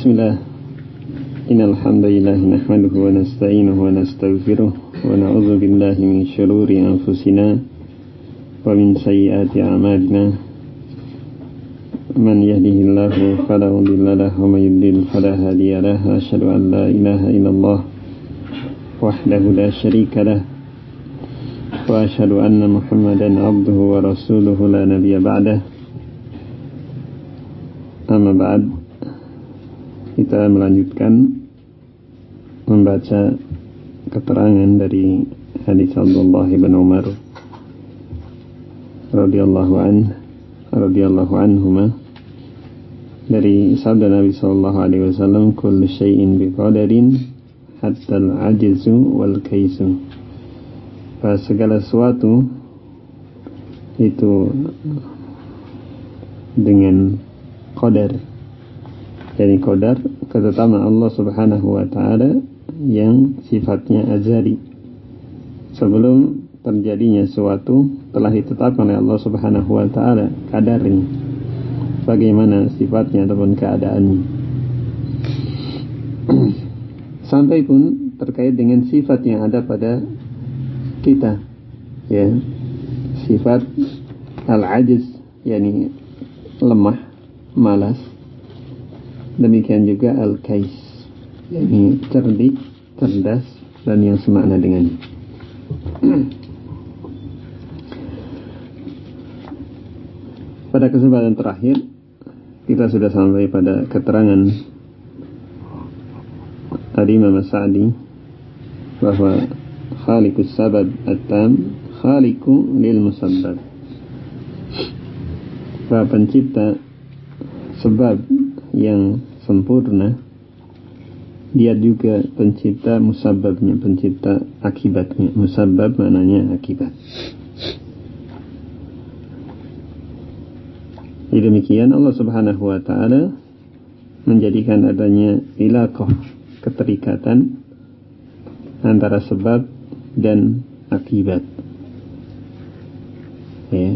Bismillah. Innal hamdalillah nahmaduhu wa nasta'inuhu wa nastaghfiruh wa na'udzu billahi min shururi anfusina wa min sayyiati a'malina. Man yahdihillahu fala mudilla lahu wa man yudlil fala hadiya lahu. Asyhadu an la ilaha illallah wahdahu la syarika lah wa asyhadu anna Muhammadan abduhu wa rasuluhu la nabiyya ba'dah. Amma ba'd. Kita melanjutkan membaca keterangan dari hadis Abdullah bin Umar radhiyallahu anhuma dari sabda Nabi sallallahu alaihi wasallam, kullu syai'in biqadarin hatta al-'ajzu wal kaisu. Segala sesuatu itu dengan qadar. Jadi qadar ketetapan Allah Subhanahu wa taala yang sifatnya azali. Sebelum terjadinya sesuatu telah ditetapkan oleh Allah Subhanahu wa taala kadarnya, bagaimana sifatnya ataupun keadaannya. Sampai pun terkait dengan sifat yang ada pada kita, ya, sifat al-ajiz, yakni lemah, malas. Demikian juga al-kais, yakni cerdik, cerdas, dan yang semakna dengannya. Pada kesempatan terakhir kita sudah sampai pada keterangan Imam As-Sa'di bahwa khaliqus sabab at-tam khaliqu lil musabbab, bahwa pencipta sebab yang sempurna, dia juga pencipta musabbabnya, pencipta akibatnya. Musabbab maknanya akibat. Jadi demikian Allah Subhanahu wa taala menjadikan adanya ilaqah, keterikatan antara sebab dan akibat. Ya.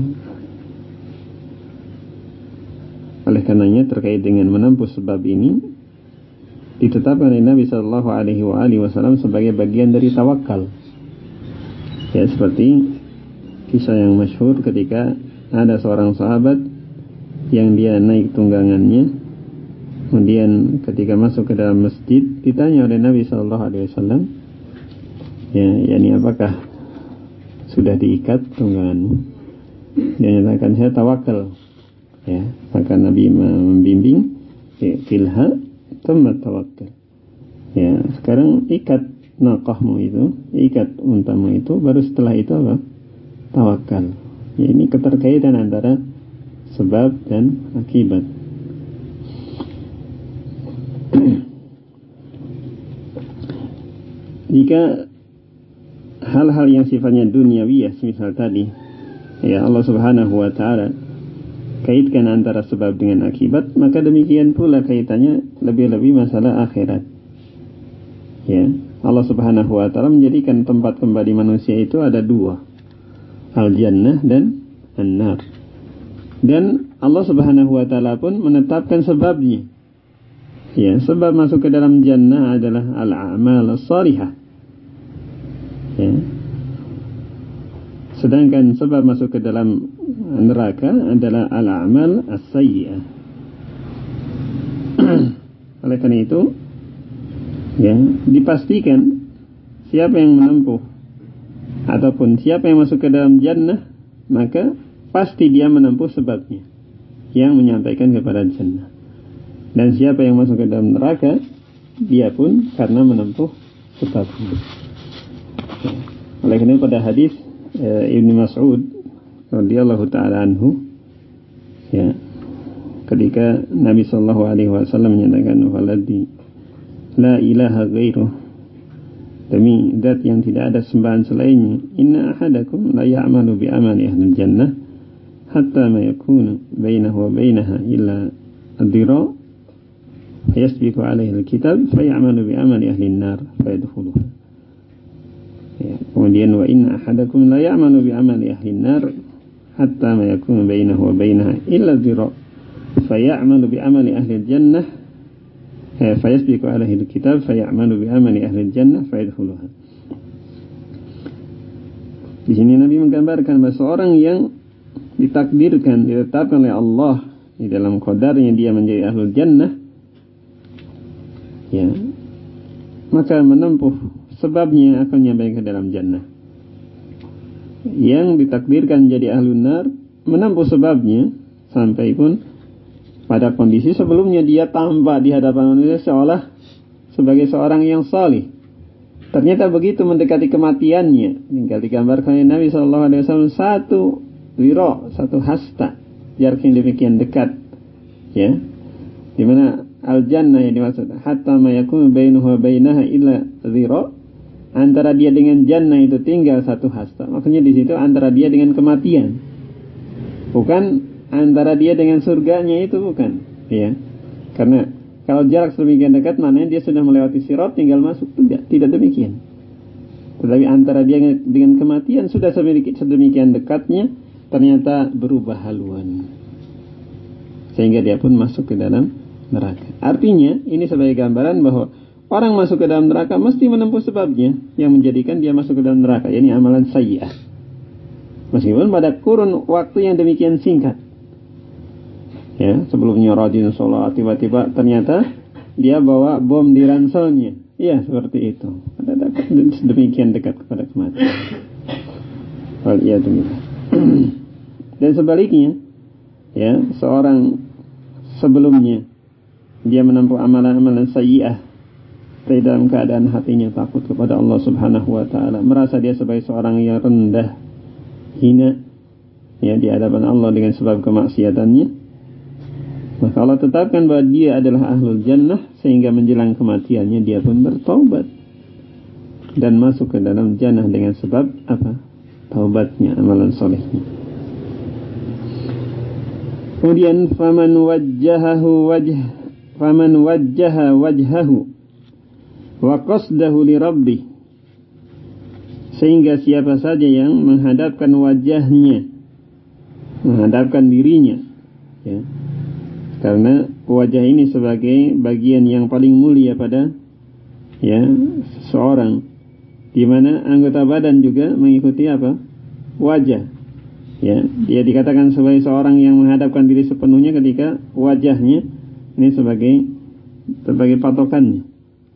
Oleh karenanya terkait dengan menempuh sebab ini ditetapkan oleh Nabi sallallahu alaihi wasallam sebagai bagian dari tawakal. Ya, seperti kisah yang masyhur ketika ada seorang sahabat yang dia naik tunggangannya, kemudian ketika masuk ke dalam masjid ditanya oleh Nabi sallallahu alaihi wasallam, ya, yakni apakah sudah diikat tungganganmu? Dia nyatakan, saya tawakal. Ya, maka Nabi membimbing, filha thumma tawakkal. Ya, sekarang ikat naqahmu itu, ikat untamu itu, baru setelah itu apa? Tawakal. Ya, ini keterkaitan antara sebab dan akibat. Jika hal-hal yang sifatnya duniawiyah, semisal tadi, ya, Allah Subhanahu wa taala kaitkan antara sebab dengan akibat, maka demikian pula kaitannya lebih-lebih masalah akhirat. Ya, Allah Subhanahu wa taala menjadikan tempat kembali manusia itu ada dua, al-jannah dan an-nar. Dan Allah Subhanahu wa taala pun menetapkan sebabnya. Ya, sebab masuk ke dalam jannah adalah al-a'mal as-salihah. Ya. Sedangkan sebab masuk ke dalam neraka adalah al-a'mal as-sayyi'ah. Oleh karena itu, ya, dipastikan siapa yang menempuh ataupun siapa yang masuk ke dalam jannah, maka pasti dia menempuh sebabnya yang menyampaikan kepada jannah. Dan siapa yang masuk ke dalam neraka, dia pun karena menempuh sebabnya. Oleh karena itu pada hadis Ibnu Mas'ud radhiyallahu taala anhu, ya, ketika Nabi sallallahu alaihi wasallam menyatakan, waladhi la ilaha ghairuh, demi zat yang tidak ada sembahan selainnya, inna ahadakum la ya'malu bi amali ahli jannah hatta ma yakunu bainahu wa bainaha illa ad-dira yasbiqu alaihi al-kitab fa ya'malu bi amali ahli an-nar fa yadkhuluha. Ya, kemudian wa inna ahadakum la ya'malu bi amali ahli an-nar hatta ma yakunu bainahu wa bainaha illa dhira fa ya'malu bi amali ahli al-jannah fayasbiqu alaihi alkitab fayamalu bi amali ahli jannah fayadkhuluha. Di sini Nabi menggambarkan bahwa seorang yang ditakdirkan, ditetapkan oleh Allah di dalam qadarnya dia menjadi ahlul jannah, ya, maka menempuh sebabnya akan nyampai ke dalam jannah. Yang ditakdirkan menjadi ahlun nar menempuh sebabnya sampai pun pada kondisi sebelumnya dia tampak di hadapan manusia seolah sebagai seorang yang salih. Ternyata begitu mendekati kematiannya, tinggal digambarkan oleh Nabi SAW, satu wiro, satu hasta, jarak yang demikian dekat, ya, di mana al-jannah yang dimaksud, hatta ma yakunu bainuhu wa bainaha illa wiro, antara dia dengan jannah itu tinggal satu hasta. Makanya di situ antara dia dengan kematian, bukan antara dia dengan surganya, itu bukan, ya, karena kalau jarak sedemikian dekat, maknanya dia sudah melewati sirat, tinggal masuk. Tidak demikian. Tetapi antara dia dengan kematian sudah sedemikian dekatnya, ternyata berubah haluan, sehingga dia pun masuk ke dalam neraka. Artinya, ini sebagai gambaran bahwa orang masuk ke dalam neraka mesti menempuh sebabnya yang menjadikan dia masuk ke dalam neraka, yakni amalan sayyi'ah. Meskipun pada kurun waktu yang demikian singkat. Ya, sebelumnya rajin sholat, tiba-tiba ternyata dia bawa bom di ranselnya. Iya, seperti itu. Demikian dekat kepada kematian. Waliyadzubillah. Dan sebaliknya, ya, seorang sebelumnya dia menempuh amalan-amalan sayyi'ah, tapi dalam keadaan hatinya takut kepada Allah Subhanahu wa taala, merasa dia sebagai seorang yang rendah, hina, ya, di hadapan Allah dengan sebab kemaksiatannya. Maka Allah tetapkan bahwa dia adalah ahlul jannah, sehingga menjelang kematiannya dia pun bertaubat dan masuk ke dalam jannah dengan sebab apa? Taubatnya, amalan solehnya. Kemudian faman wajjaha wajhahu wa qasdahu li rabbih, sehingga siapa saja yang menghadapkan wajahnya, menghadapkan dirinya, ya, karena wajah ini sebagai bagian yang paling mulia pada, ya, seseorang, di mana anggota badan juga mengikuti apa? Wajah. Ya, dia dikatakan sebagai seorang yang menghadapkan diri sepenuhnya ketika wajahnya ini sebagai patokannya.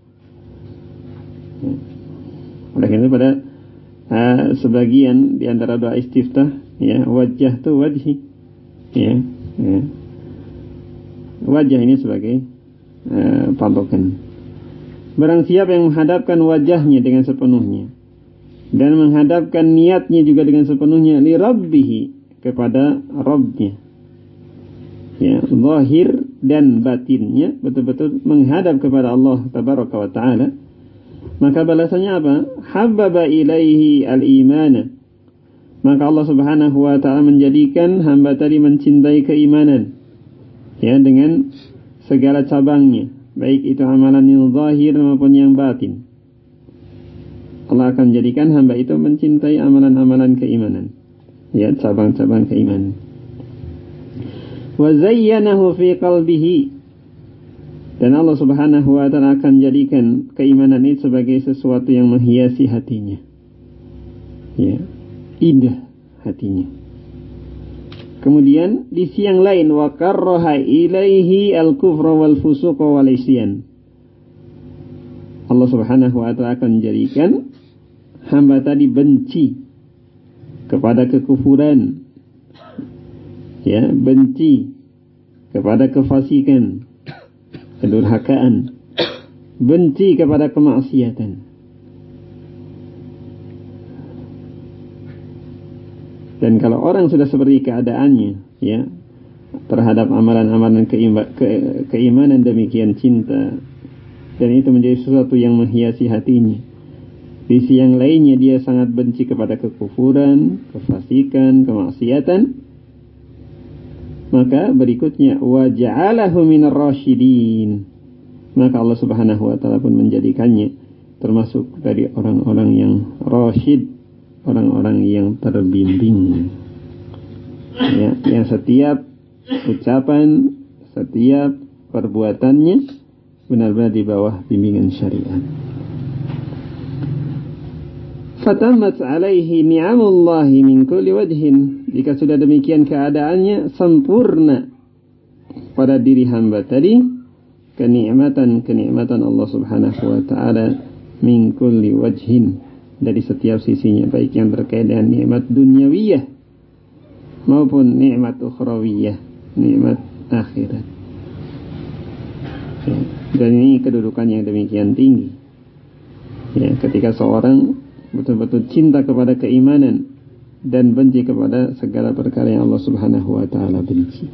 Ya. Oleh karena itu pada sebagian di antara doa istiftah, ya, wajah tu wajhi, ya, ya. Wajah ini sebagai patokan. Barang siapa yang menghadapkan wajahnya dengan sepenuhnya dan menghadapkan niatnya juga dengan sepenuhnya li rabbihi, kepada Rabbnya, ya, zahir dan batinnya betul-betul menghadap kepada Allah tabaraka wa taala, maka balasannya apa? Habbaba ilaihi al-imana, maka Allah Subhanahu wa taala menjadikan hamba tadi mencintai keimanan, ya, dengan segala cabangnya, baik itu amalan yang zahir maupun yang batin. Allah akan menjadikan hamba itu mencintai amalan-amalan keimanan, ya, cabang-cabang keimanan. Wa zayyanahu fi qalbihi, dan Allah Subhanahu wa taala akan jadikan keimanan itu sebagai sesuatu yang menghiasi hatinya, ya, indah hatinya. Kemudian di sisi yang lain, wa karraha ilaihi al-kufra wal fusuq wal isyan, Allah Subhanahu wa taala akan menjadikan hamba tadi benci kepada kekufuran, ya, benci kepada kefasikan, kedurhakaan, benci kepada kemaksiatan. Dan kalau orang sudah seperti keadaannya, ya, terhadap amalan-amalan keimanan demikian cinta, dan itu menjadi sesuatu yang menghiasi hatinya, di sisi yang lainnya dia sangat benci kepada kekufuran, kefasikan, kemaksiatan, maka berikutnya wa ja'alahu minar rasyidin, maka Allah Subhanahu wa taala pun menjadikannya termasuk dari orang-orang yang rasyid, orang-orang yang terbimbing, ya, yang setiap ucapan, setiap perbuatannya benar-benar di bawah bimbingan syariat. Fatammat alaihi ni'amullahi min kulli wajhin. Jika sudah demikian keadaannya, sempurna pada diri hamba tadi kenikmatan Allah Subhanahu wa taala min kulli wajhin, dari setiap sisinya, baik yang terkait dengan nikmat dunyawiyah maupun nikmat ukhrawiyah, nikmat akhirat. Ya, dan ini kedudukan yang demikian tinggi. Ya, ketika seorang betul-betul cinta kepada keimanan dan benci kepada segala perkara yang Allah Subhanahu wa taala benci.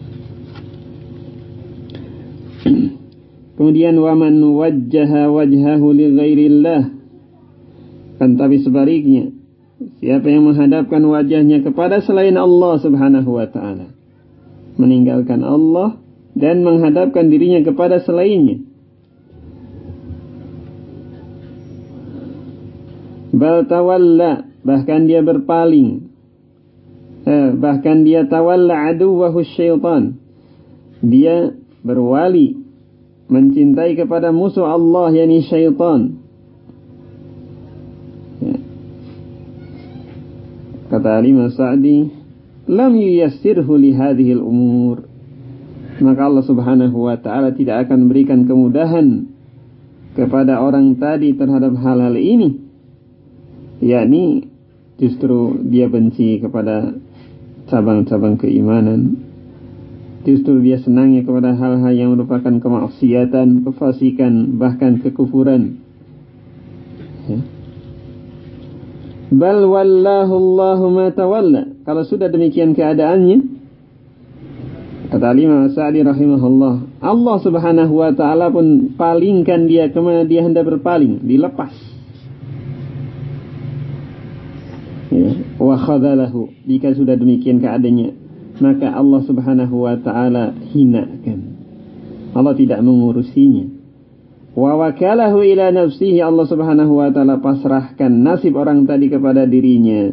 Kemudian wa man wajjaha wajhahu li ghairillah, kan tapi sebaliknya, siapa yang menghadapkan wajahnya kepada selain Allah Subhanahu wa taala, meninggalkan Allah dan menghadapkan dirinya kepada selainnya, bal tawalla, bahkan dia berpaling, bahkan dia tawalla aduwwahu syaitan, dia berwali mencintai kepada musuh Allah, yakni syaitan. Ya. Kata Imam Sa'di, lam yuyassirhu li hadhihi al-umur, maka Allah Subhanahu wa taala tidak akan berikan kemudahan kepada orang tadi terhadap hal-hal ini, yakni justru dia benci kepada cabang-cabang keimanan, justru dia senangnya kepada hal-hal yang merupakan kemaksiatan, kefasikan, bahkan kekufuran. Ya. Bal wallahu Allahu ma tawalla, kalau sudah demikian keadaannya, kata Imam Sa'di rahimahullah, Allah Subhanahu wa taala pun palingkan dia kemana dia hendak berpaling, dilepas. Ya, wa khadhalahu, jika sudah demikian keadaannya, maka Allah Subhanahu wa taala hinakan. Allah tidak mengurusinya. Wa wakalahu ila nafsihi, Allah Subhanahu wa taala pasrahkan nasib orang tadi kepada dirinya.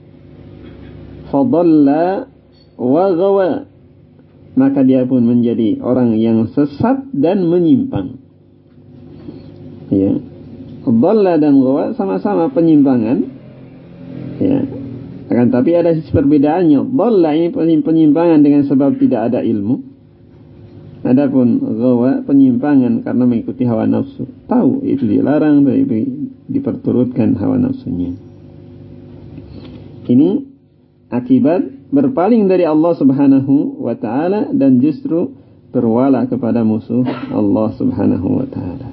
Fadalla wa ghawa, maka dia pun menjadi orang yang sesat dan menyimpang. Ya, dhalla dan ghawa sama-sama penyimpangan. Ya, akan tapi ada sisi perbedaannya. Dhalla ini penyimpangan dengan sebab tidak ada ilmu. Adapun ghawa penyimpangan karena mengikuti hawa nafsu. Tahu itu dilarang, tapi diperturutkan hawa nafsunya. Ini akibat berpaling dari Allah Subhanahu wa taala dan justru berwala kepada musuh Allah Subhanahu wa taala.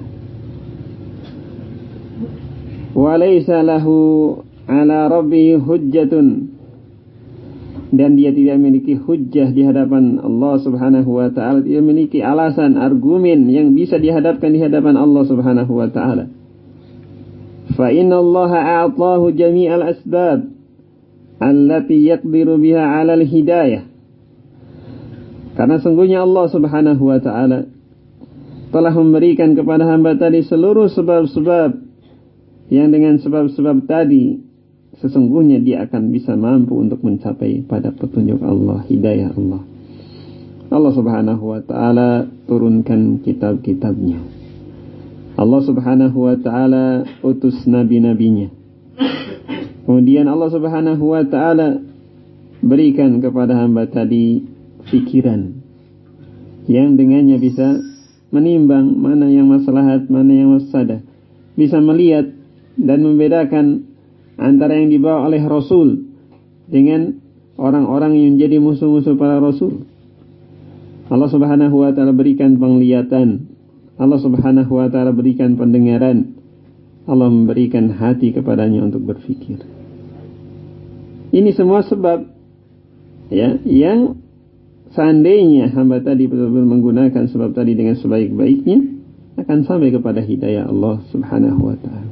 Wa laysa lahu ala rabbihi hujjatun, dan dia tidak memiliki hujjah di hadapan Allah Subhanahu wa taala, tidak memiliki alasan, argumen yang bisa dihadapkan di hadapan Allah Subhanahu wa taala. Fa inna Allah a'tahu jami'al asbab allati yaqdiru biha 'ala al-hidayah, karena sungguhnya Allah Subhanahu wa taala telah memberikan kepada hamba tadi seluruh sebab-sebab yang dengan sebab-sebab tadi sesungguhnya dia akan bisa mampu untuk mencapai pada petunjuk Allah, hidayah Allah. Allah Subhanahu wa taala turunkan kitab-kitabnya. Allah Subhanahu wa taala utus nabi-nabinya. Kemudian Allah Subhanahu wa taala berikan kepada hamba tadi pikiran yang dengannya bisa menimbang mana yang maslahat, mana yang mafsadah, bisa melihat dan membedakan antara yang dibawa oleh Rasul dengan orang-orang yang menjadi musuh-musuh para Rasul. Allah Subhanahu wa taala berikan penglihatan, Allah Subhanahu wa taala berikan pendengaran, Allah memberikan hati kepadanya untuk berfikir. Ini semua sebab, ya, yang seandainya hamba tadi betul-betul menggunakan sebab tadi dengan sebaik-baiknya, akan sampai kepada hidayah Allah Subhanahu wa taala.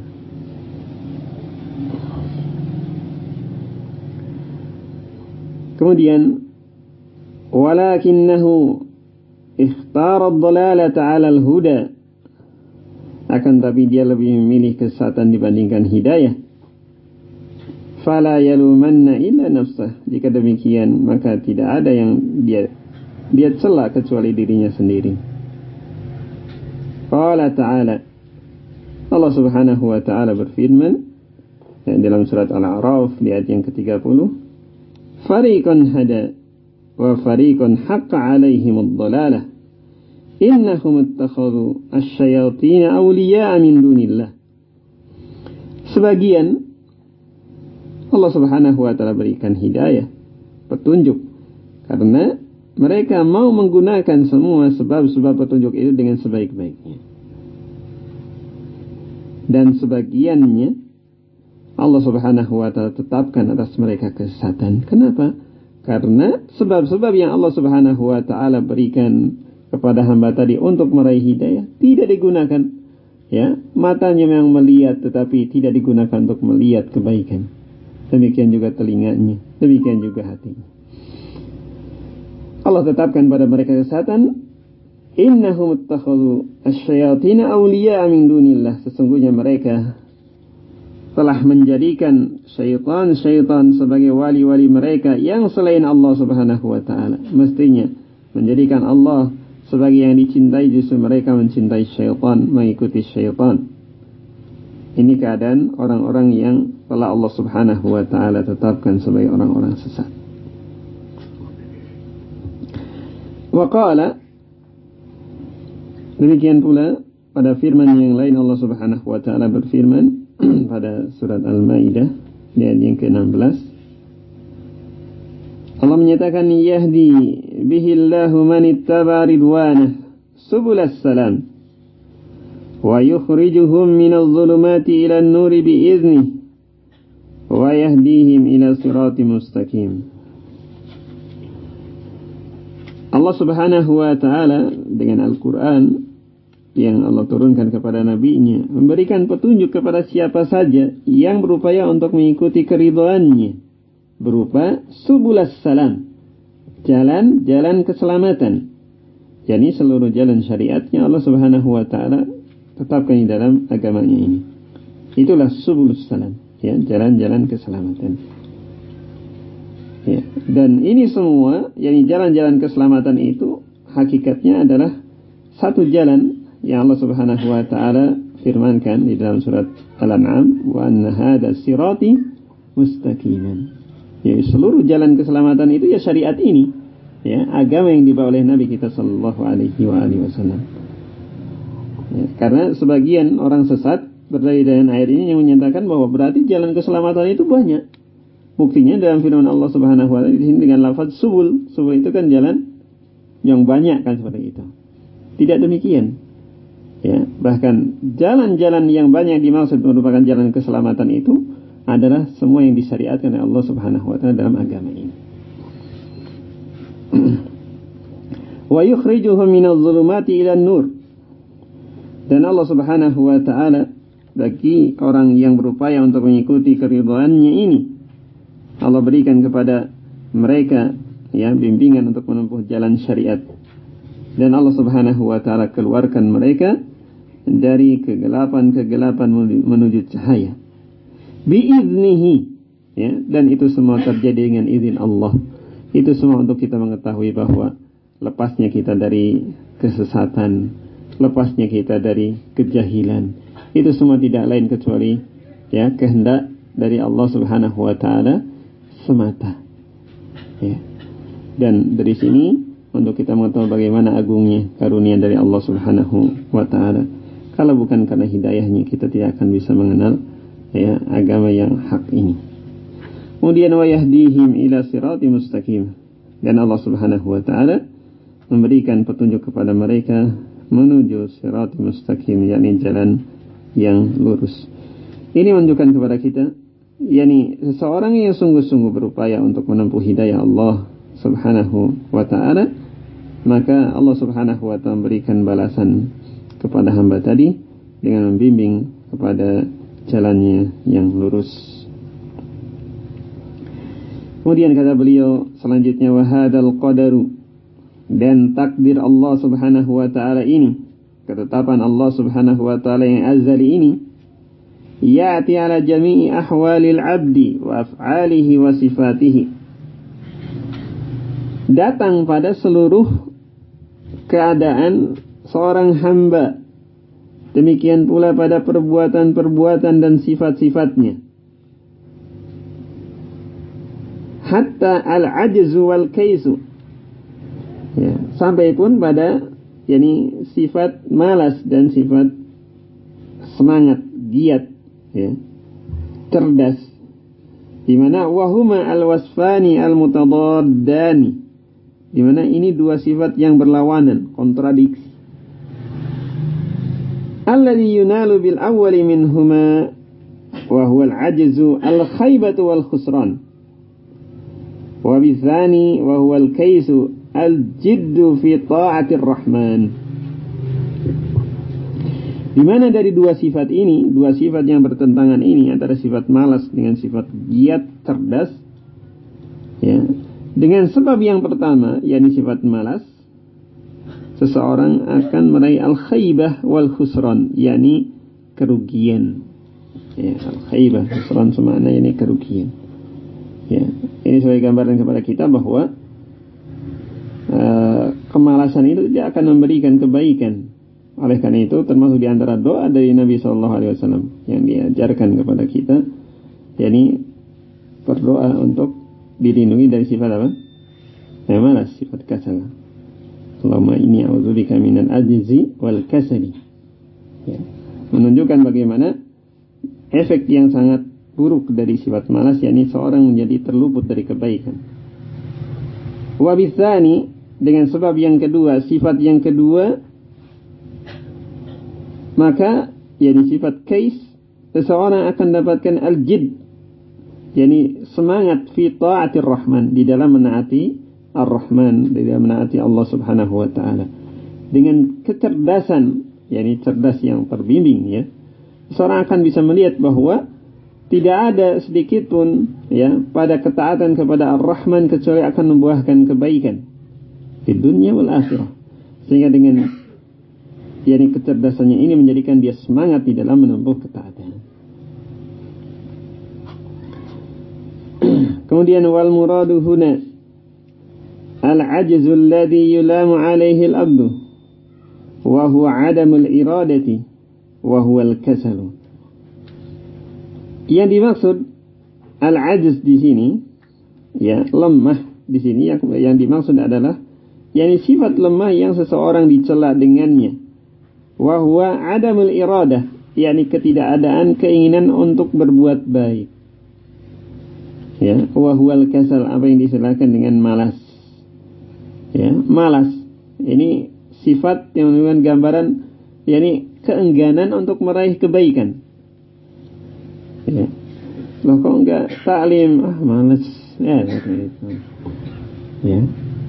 Kemudian, walakinnahu ikhtara ad-dalalata 'ala al-huda, akan tapi dia lebih memilih kesesatan dibandingkan hidayah. Fala yalumanna illa nafsah, jika demikian maka tidak ada yang dia cela kecuali dirinya sendiri. Qala ta'ala, Allah subhanahu wa ta'ala berfirman dalam surat Al-A'raf di ayat yang ke-30, Fariqan hada wa fariqan haqqa alaihimud dhalalah innahum ittakhadhu asyayatina awliya'a min dunillah. Sebagian Allah subhanahu wa ta'ala berikan hidayah, petunjuk, karena mereka mau menggunakan semua sebab-sebab petunjuk itu dengan sebaik-baiknya. Dan sebagiannya Allah subhanahu wa ta'ala tetapkan atas mereka kesesatan. Kenapa? Karena sebab-sebab yang Allah subhanahu wa ta'ala berikan kepada hamba tadi untuk meraih hidayah tidak digunakan. Ya, matanya yang melihat tetapi tidak digunakan untuk melihat kebaikan. Demikian juga telinganya, demikian juga hatinya. Allah tetapkan pada mereka kesesatan. Innahum ittakhadhu asyayatina awliya'a min dunillah. Sesungguhnya mereka telah menjadikan syaitan sebagai wali-wali mereka yang selain Allah subhanahu wa ta'ala. Mestinya menjadikan Allah sebagai yang dicintai, justru mereka mencintai syaitan, mengikuti syaitan. Ini keadaan orang-orang yang telah Allah subhanahu wa ta'ala tetapkan sebagai orang-orang sesat. Wa qala, demikian pula pada firman yang lain Allah subhanahu wa ta'ala berfirman pada surat Al-Maidah di ayat yang ke-16. Allah menyatakan, yahdi bihillahu man ittaba ridwanah subulas salam wa yukhrijuhum minadh dhulumati ilan nuri biiznih wa yahdihim ila siratim mustaqim. Allah subhanahu wa ta'ala dengan Al-Quran yang Allah turunkan kepada nabinya memberikan petunjuk kepada siapa saja yang berupaya untuk mengikuti keridhaannya berupa subulas salam, jalan-jalan keselamatan. Jadi seluruh jalan syariatnya Allah subhanahu wa ta'ala tetapkan di dalam agamanya ini. Itulah subulus salam, ya, jalan-jalan keselamatan. Ya, dan ini semua, yakni jalan-jalan keselamatan itu hakikatnya adalah satu jalan yang Allah subhanahu wa ta'ala firmankan di dalam surat Al-An'am, wa anna hadha sirati mustaqiman. Ya, seluruh jalan keselamatan itu ya syariat ini, ya, agama yang dibawa oleh Nabi kita sallallahu alaihi wasallam. Ya, karena sebagian orang sesat berdalil dengan ayat ini yang menyatakan bahwa berarti jalan keselamatan itu banyak. Buktinya dalam firman Allah subhanahu wa ta'ala di sini dengan lafaz subul. Subul itu kan jalan yang banyak kan, seperti itu. Tidak demikian. Ya, bahkan jalan-jalan yang banyak dimaksud merupakan jalan keselamatan itu adalah semua yang disyariatkan oleh Allah subhanahu wa ta'ala dalam agama ini. Wa yukhrijuhum minadh dhulumati ilan nur. Dan Allah subhanahu wa ta'ala bagi orang yang berupaya untuk mengikuti keridhaannya ini, Allah berikan kepada mereka, ya, bimbingan untuk menempuh jalan syariat. Dan Allah subhanahu wa ta'ala keluarkan mereka dari kegelapan-kegelapan menuju cahaya. Biiznihi, ya, dan itu semua terjadi dengan izin Allah. Itu semua untuk kita mengetahui bahwa lepasnya kita dari kesesatan, lepasnya kita dari kejahilan, itu semua tidak lain kecuali, ya, kehendak dari Allah subhanahu wa ta'ala semata, ya. Dan dari sini untuk kita mengetahui bagaimana agungnya karunia dari Allah subhanahu wa ta'ala. Kalau bukan karena hidayahnya, kita tidak akan bisa mengenal, ya, agama yang hak ini. Kemudian wa yahdihim ila siratim mustaqim. Dan Allah subhanahu wa ta'ala memberikan petunjuk kepada mereka menuju siratim mustaqim, yakni jalan yang lurus. Ini menunjukkan kepada kita, yakni seseorang yang sungguh-sungguh berupaya untuk menempuh hidayah Allah subhanahu wa ta'ala, maka Allah subhanahu wa ta'ala memberikan balasan kepada hamba tadi dengan membimbing kepada jalannya yang lurus. Kemudian kata beliau selanjutnya, wa hadzal qadaru, dan takdir Allah subhanahu wa ta'ala ini, ketetapan Allah subhanahu wa ta'ala yang azali ini, ya'ti ala jami'i ahwalil abdi wa af'alihi wa sifatihi, datang pada seluruh keadaan seorang hamba Demikian pula pada perbuatan-perbuatan dan sifat-sifatnya. Hatta al-ajzu wal kaisu. Ya, sampai pun pada sifat malas dan sifat semangat, giat, ya, cerdas. Di mana wahuma al-wasfani al-mutadaddani. Di mana ini dua sifat yang berlawanan, kontradiksi. Alladhi yunalu bil awwali minhuma wa huwa al-ajzu al-khaybatu wal khusran. Wa bitsani wa huwa al-kaisu al-jiddu fi ta'atir rahman. Di mana dari dua sifat ini, dua sifat yang bertentangan ini, antara sifat malas dengan sifat giat, cerdas, ya, dengan sebab yang pertama, yakni sifat malas, seseorang akan meraih al-khaybah wal khusran, yakni kerugian. Ya, al-khaybah, khusran semakna yakni kerugian. Ya, ini sebagai gambaran kepada kita bahwa kemalasan itu tidak akan memberikan kebaikan. Oleh karena itu termasuk di antara doa dari Nabi SAW yang diajarkan kepada kita, yakni berdoa untuk dilindungi dari sifat apa? Yang malas, sifat kasal. Allahumma inni a'udzubika minal ajzi wal kasali. Ya. Menunjukkan bagaimana efek yang sangat buruk dari sifat malas, yakni seorang menjadi terluput dari kebaikan. Wa bitsani, dengan sebab yang kedua, sifat yang kedua, maka yakni sifat kais, seseorang akan dapatkan al-jidd, yakni semangat fi ta'atir rahman, di dalam menaati Ar-Rahman, di dalam menaati Allah Subhanahu wa taala. Dengan kecerdasan, yakni cerdas yang terbimbing, ya, seorang akan bisa melihat bahwa tidak ada sedikit pun, ya, pada ketaatan kepada Ar-Rahman kecuali akan membuahkan kebaikan di dunia wal akhirah. Sehingga dengan yakni kecerdasannya ini menjadikan dia semangat di dalam menempuh ketaatan. Kemudian wal muradu huna al-ajzu alladhi yulamu alaihi al-abdu wa huwa 'adamul iradati wa huwa al-kasalu. Yang dimaksud al-ajz di sini, ya, lemah di sini, yang dimaksud adalah yakni sifat lemah yang seseorang dicela dengannya. Wa huwa 'adamul iradah, yakni ketidakadaan keinginan untuk berbuat baik. Ya, wa huwal kasal, apa yang disebutkan dengan malas. Ya, malas ini sifat yang menunjukkan gambaran yakni keengganan untuk meraih kebaikan. Ya. Loh kok enggak taklim? Malas. Ya, gitu. Ya.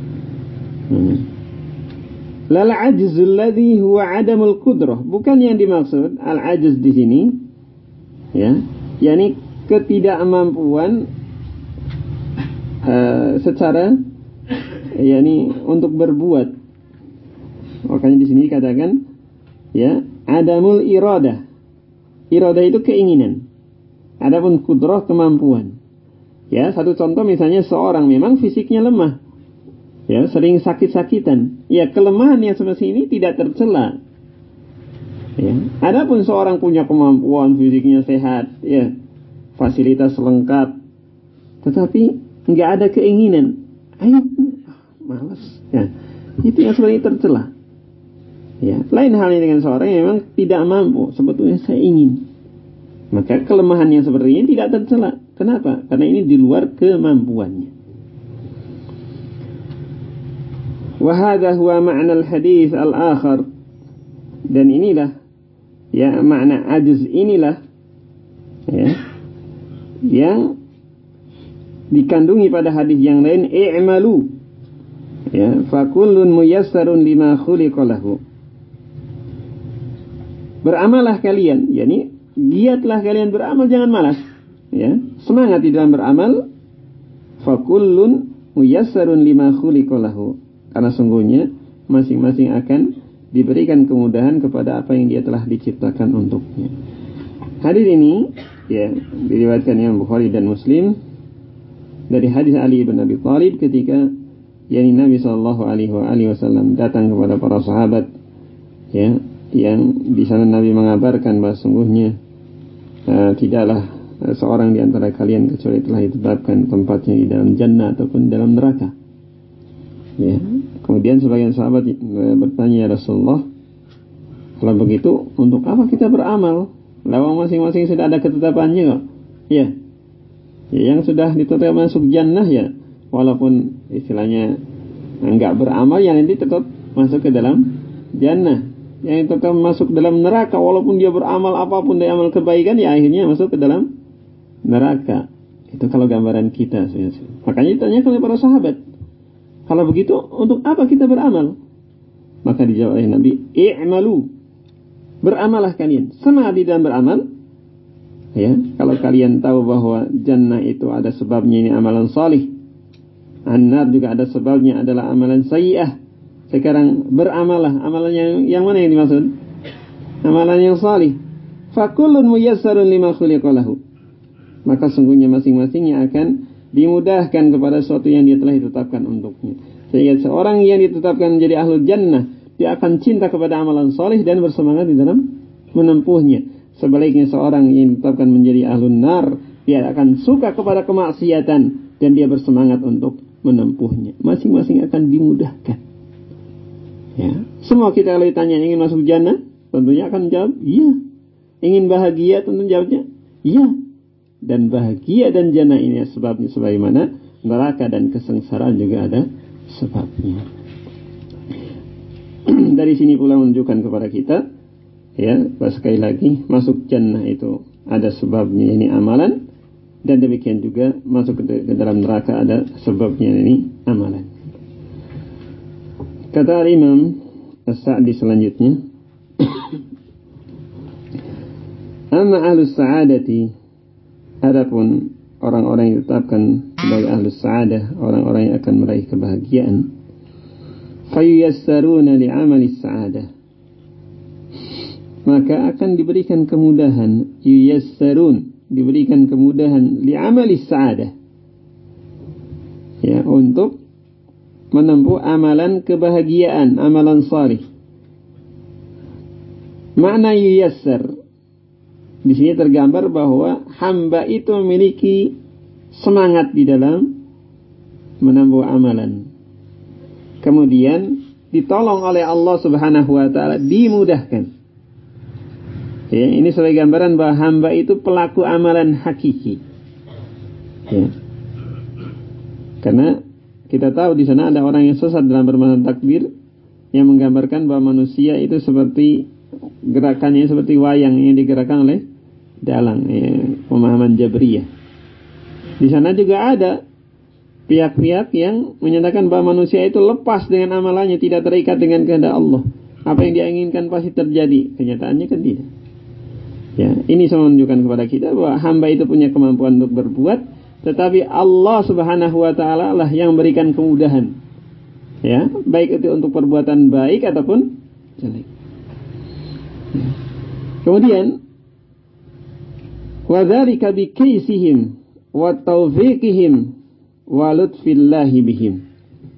Lal ajzul ladzi huwa adamul qudrah, bukan yang dimaksud al-ajz di sini, ya, yakni ketidakmampuan secara yakni untuk berbuat. Makanya di sini katakan, ya, adamul iradah. Iradah itu keinginan. Adapun qudrah kemampuan. Ya, satu contoh misalnya seorang memang fisiknya lemah, ya, sering sakit-sakitan. Ya, kelemahan yang seperti ini tidak tercela. Ya, adapun seorang punya kemampuan, fisiknya sehat, ya, fasilitas lengkap, tetapi nggak ada keinginan, ayo, malas. Ya, itu yang sebenarnya tercela. Ya, lain halnya dengan seorang yang memang tidak mampu, sebetulnya saya ingin. Maka kelemahan yang seperti ini tidak tercela. Kenapa? Karena ini di luar kemampuannya. Wa hadha huwa ma'na al-hadits al-akhar. Dan inilah, ya, makna ajz inilah, ya, yang dikandungi pada hadis yang lain, i'malu, ya, fa kullun muyassarun lima khuliqa lahu. Beramalah kalian, yakni giatlah kalian beramal, jangan malas, ya, semangat di dalam beramal. Fa kullun muyassarun lima khuliqa lahu, karena sungguhnya masing-masing akan diberikan kemudahan kepada apa yang dia telah diciptakan untuknya. Hadis ini, ya, diriwayatkan Imam Bukhari dan Muslim dari hadis Ali bin Abi Thalib ketika yakni Nabi sallallahu alaihi wasallam datang kepada para sahabat, ya, yang di sana Nabi mengabarkan bahwa sungguhnya tidaklah seorang di antara kalian kecuali telah ditetapkan tempatnya di dalam jannah ataupun dalam neraka. Ya. Kemudian sebagian sahabat bertanya, ya Rasulullah, kalau begitu untuk apa kita beramal? Lawang masing-masing sudah ada ketetapannya kok. Ya. Ya, yang sudah ditetapkan masuk jannah ya, walaupun istilahnya enggak beramal, yang nanti tetap masuk ke dalam jannah. Yang tetap masuk dalam neraka, walaupun dia beramal apapun dari amal kebaikan, ya akhirnya masuk ke dalam neraka. Itu kalau gambaran kita. Makanya ditanya oleh para sahabat, kalau begitu untuk apa kita beramal? Maka dijawab oleh Nabi, i'malu, beramalah kalian. Semangat di dalam beramal. Ya, kalau kalian tahu bahwa jannah itu ada sebabnya, ini amalan salih. An-nar juga ada sebabnya, adalah amalan sayyi'ah. Sekarang beramalah. Amalan yang mana yang dimaksud? Amalan yang salih. Fakullun muyassarun lima khuliqa lahu. Maka sungguhnya masing-masingnya akan dimudahkan kepada sesuatu yang dia telah ditetapkan untuknya. Sehingga seorang yang ditetapkan menjadi ahlul jannah, dia akan cinta kepada amalan soleh dan bersemangat di dalam menempuhnya. Sebaliknya seorang yang ditetapkan menjadi ahlul nar, dia akan suka kepada kemaksiatan dan dia bersemangat untuk menempuhnya. Masing-masing akan dimudahkan. Ya. Semua kita kalau ditanya ingin masuk jannah, tentunya akan jawab iya. Ingin bahagia, tentu jawabnya iya. Dan bahagia dan jannah ini sebabnya sebagaimana neraka dan kesengsaraan juga ada sebabnya. Dari sini pula menunjukkan kepada kita, ya, sekali lagi masuk jannah itu ada sebabnya, ini amalan, dan demikian juga masuk ke dalam neraka ada sebabnya, ini amalan. Kata Imam As-Sa'di selanjutnya, amma ahlus sa'adati, adapun orang-orang yang ditetapkan sebagai ahlus sa'adah, orang-orang yang akan meraih kebahagiaan, fayuyassaruna li'amali sa'adah, maka akan diberikan kemudahan, yuyassarun, diberikan kemudahan li'amali sa'adah, ya, untuk menempuh amalan kebahagiaan, amalan salih. Makna yuyassar di sini tergambar bahwa hamba itu memiliki semangat di dalam menempuh amalan. Kemudian ditolong oleh Allah Subhanahu wa taala, dimudahkan. Ya, ini sebagai gambaran bahwa hamba itu pelaku amalan hakiki. Ya. Karena kita tahu di sana ada orang yang sesat dalam bermakna takbir yang menggambarkan bahwa manusia itu seperti gerakannya seperti wayang yang digerakkan oleh dalang, ya, pemahaman Jabriyah. Di sana juga ada pihak-pihak yang menyatakan bahwa manusia itu lepas dengan amalannya, tidak terikat dengan kehendak Allah. Apa yang dia inginkan pasti terjadi. Kenyataannya kan tidak. Ya, ini menunjukkan kepada kita bahwa hamba itu punya kemampuan untuk berbuat, tetapi Allah Subhanahu wa taala lah yang memberikan kemudahan. Ya, baik itu untuk perbuatan baik ataupun jelek. Ya. Kemudian wa dzalika bi kaisihim wa taufiqihim wa lutfillahi bihim.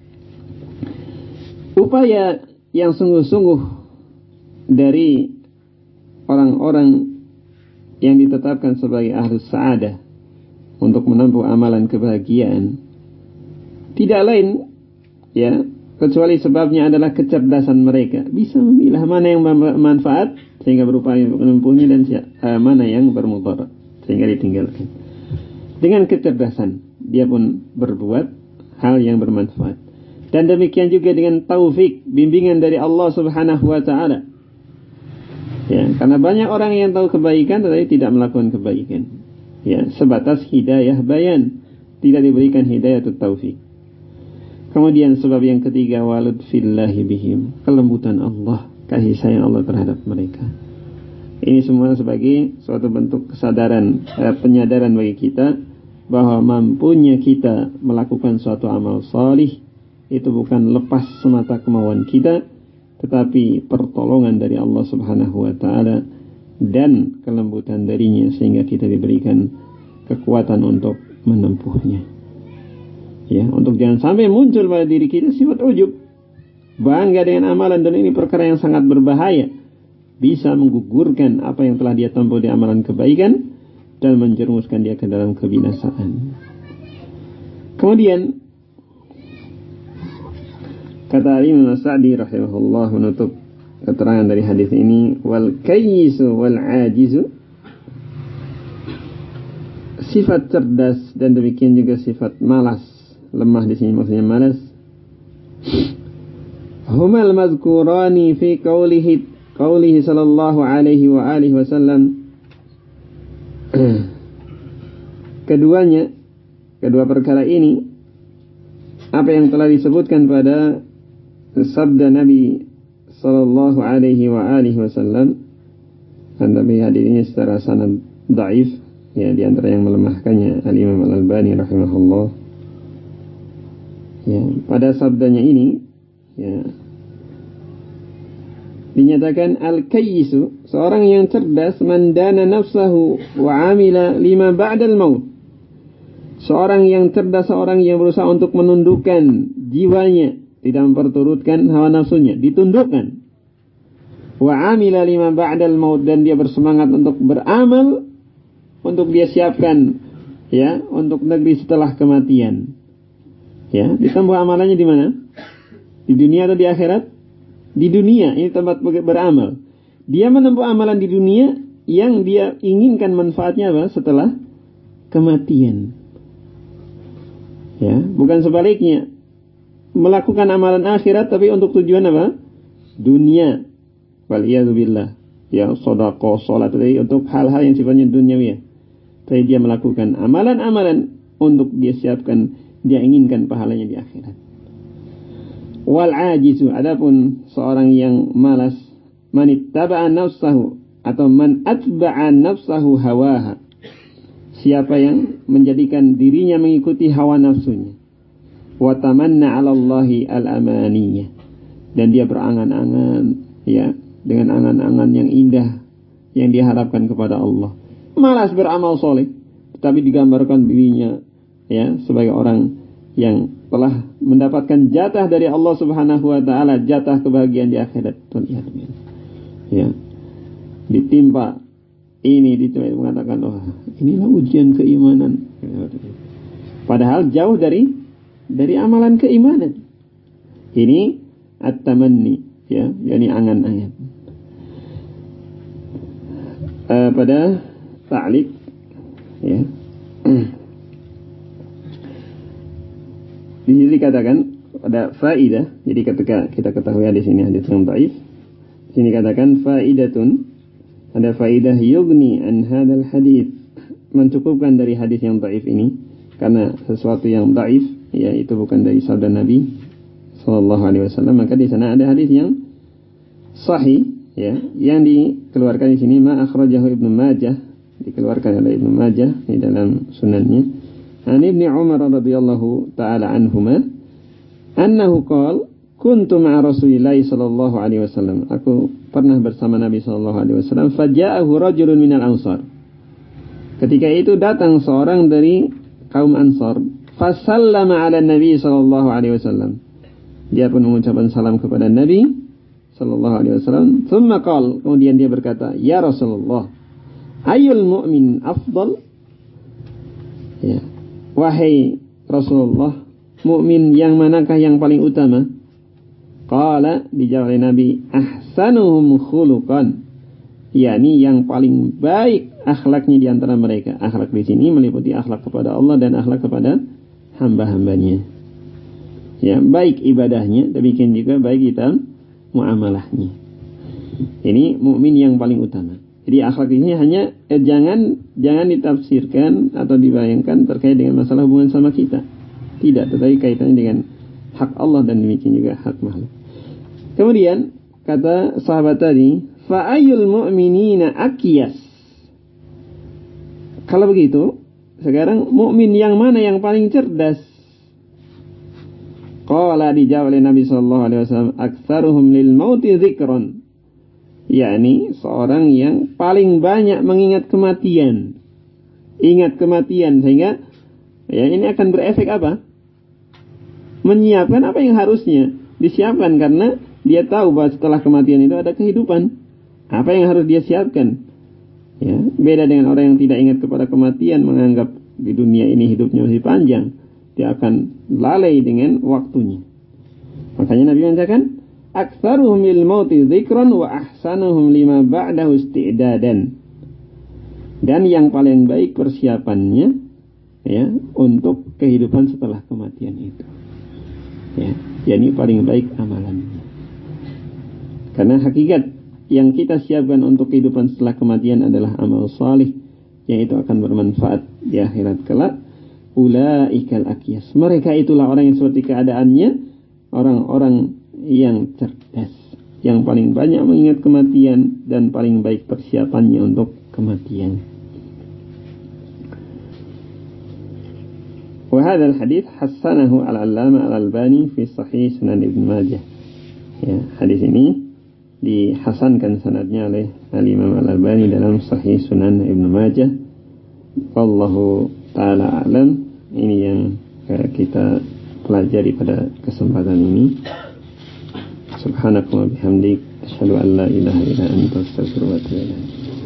Upaya yang sungguh-sungguh dari orang-orang yang ditetapkan sebagai ahlus sa'adah untuk menempuh amalan kebahagiaan tidak lain, ya, kecuali sebabnya adalah kecerdasan mereka, bisa memilah mana yang bermanfaat sehingga berupaya untuk menempuhnya dan mana yang bermudarat sehingga ditinggalkan. Dengan kecerdasan dia pun berbuat hal yang bermanfaat, dan demikian juga dengan taufik, bimbingan dari Allah Subhanahu wa taala. Ya, karena banyak orang yang tahu kebaikan tetapi tidak melakukan kebaikan. Ya, sebatas hidayah bayan, tidak diberikan hidayah atau taufik. Kemudian sebab yang ketiga, walud fillahi bihim, kelembutan Allah, kasih sayang Allah terhadap mereka. Ini semua sebagai suatu bentuk kesadaran, penyadaran bagi kita bahwa mampunya kita melakukan suatu amal salih itu bukan lepas semata kemauan kita, tetapi pertolongan dari Allah Subhanahu wa taala dan kelembutan darinya sehingga kita diberikan kekuatan untuk menempuhnya. Ya, untuk jangan sampai muncul pada diri kita sifat ujub, bangga dengan amalan, dan ini perkara yang sangat berbahaya. bisa menggugurkan apa yang telah dia tempuh di amalan kebaikan dan menjerumuskan dia ke dalam kebinasaan. Kemudian kata Imam Sa'di rahimahullah menutup keterangan dari hadis ini, wal kayyisu wal ajizu, sifat cerdas dan demikian juga sifat malas, lemah di sini maksudnya malas, humal mazkurani fi qaulihi sallallahu alaihi wa alihi wasallam. Kedua perkara ini apa yang telah disebutkan pada sabda Nabi sallallahu alaihi wa alihi wasallam, tapi hadis ini secara sanad dhaif, ya, di antara yang melemahkannya Al-Imam Al-Albani rahimahullah. Ya, pada sabdanya ini, ya, dinyatakan al-kayyisu, seorang yang cerdas, man dana nafsahu wa amila lima ba'dal maut. Seorang yang cerdas, seorang yang berusaha untuk menundukkan jiwanya, tidak memperturutkan hawa nafsunya, ditundukkan. Wa amila lima ba'dal maut, dan dia bersemangat untuk beramal, untuk dia siapkan, ya, untuk negeri setelah kematian. Ya, ditambah amalannya di mana? Di dunia atau di akhirat? Di dunia, ini tempat beramal. Dia menempuh amalan di dunia yang dia inginkan manfaatnya apa? Setelah kematian. Ya, bukan sebaliknya. Melakukan amalan akhirat tapi untuk tujuan apa? Dunia. Waliyadzubillah. Ya, sedekah, salat tadi untuk hal-hal yang sifatnya duniawi. Tapi dia melakukan amalan-amalan untuk dia siapkan, dia inginkan pahalanya di akhirat. Wal ajizu, adapun seorang yang malas, man ittaba'a nafsahu, atau man atba'a nafsahu hawaha, siapa yang menjadikan dirinya mengikuti hawa nafsunya, wa tamanna 'ala Allahi al-amaniyah, dan dia berangan-angan, ya, dengan angan-angan yang indah yang diharapkan kepada Allah. Malas beramal soleh, tetapi digambarkan dirinya, ya, sebagai orang yang telah mendapatkan jatah dari Allah Subhanahu wa taala, jatah kebahagiaan di akhirat. Ya. Ditimpa ini, mengatakan, oh, inilah ujian keimanan. Padahal jauh dari amalan keimanan. Ini at-tamanni, ya, yakni angan-angan. Pada ta'liq, ya, di sini dikatakan pada faidah. Jadi ketika kita ketahui hadis ini hadis yang dhaif, di sini katakan faidatun, ada faidah yugni an hadzal hadis, mencukupkan dari hadis yang dhaif ini, karena sesuatu yang dhaif, ya, itu bukan dari sabda Nabi sallallahu alaihi wasallam, maka di sana ada hadis yang sahih, ya, yang dikeluarkan di sini ma akhrajahu Ibnu Majah, dikeluarkan oleh Ibnu Majah di dalam sunannya. An Ibnu Umar radhiyallahu taala anhuma annahu qala kuntu ma'a Rasulillah sallallahu alaihi wasallam, aku pernah bersama Nabi sallallahu alaihi wasallam, faja'ahu rajulun minal ansar, ketika itu datang seorang dari kaum Ansar, fasallama 'ala Nabi sallallahu alaihi wasallam, dia pun mengucapkan salam kepada Nabi sallallahu alaihi wasallam. Thumma qala, kemudian dia berkata, ya Rasulullah, ayyul mu'min afdal, ya, wahai Rasulullah, mukmin yang manakah yang paling utama? Qala, dijawab oleh Nabi, ahsanuhum khuluqan, yakni yang paling baik akhlaknya di antara mereka. Akhlak di sini meliputi akhlak kepada Allah dan akhlak kepada hamba-hambanya. Ya, baik ibadahnya, demikian juga baik dalam muamalahnya. Ini mukmin yang paling utama. Jadi akhlak ini hanya jangan ditafsirkan atau dibayangkan terkait dengan masalah hubungan sama kita. Tidak, tetapi kaitannya dengan hak Allah dan demikian juga hak makhluk. Kemudian kata sahabat tadi, fa ayyul mu'minina aqyas. Kalau begitu, sekarang mukmin yang mana yang paling cerdas? Qala, dijawab oleh Nabi sallallahu alaihi wasallam, aktsaruhum lil mauti dzikran, yakni seorang yang paling banyak mengingat kematian. Ingat kematian, sehingga, ya, ini akan berefek apa? Menyiapkan apa yang harusnya disiapkan, karena dia tahu bahwa setelah kematian itu ada kehidupan, Apa yang harus dia siapkan? Ya, beda dengan orang yang tidak ingat kepada kematian, menganggap di dunia ini hidupnya masih panjang, dia akan lalai dengan waktunya. Makanya Nabi mengatakan, "Aktsaruhum lil mauti dzikran wa ahsanuhum lima ba'dahu isti'dadan." Dan yang paling baik persiapannya, ya, untuk kehidupan setelah kematian itu. Ya, yakni paling baik amalannya. Karena hakikat yang kita siapkan untuk kehidupan setelah kematian adalah amal salih, yang itu akan bermanfaat di akhirat kelak. Ulaikal aqyas. Mereka itulah orang yang seperti keadaannya orang-orang yang cerdas, yang paling banyak mengingat kematian dan paling baik persiapannya untuk kematian. Wa hadzal hadits hasanahu al-'allamah al-Albani fi Sahih Sunan Ibn Majah. Ya, hadis ini dihasankan sanadnya oleh Al-Imam Al-Albani dalam Sahih Sunan Ibn Majah. Wallahu ta'ala a'lam. Ini yang kita pelajari pada kesempatan ini. Subhanakallah bihamdik, asyhadu an la ilaha illa anta, astaghfiruka wa atubu ilaik.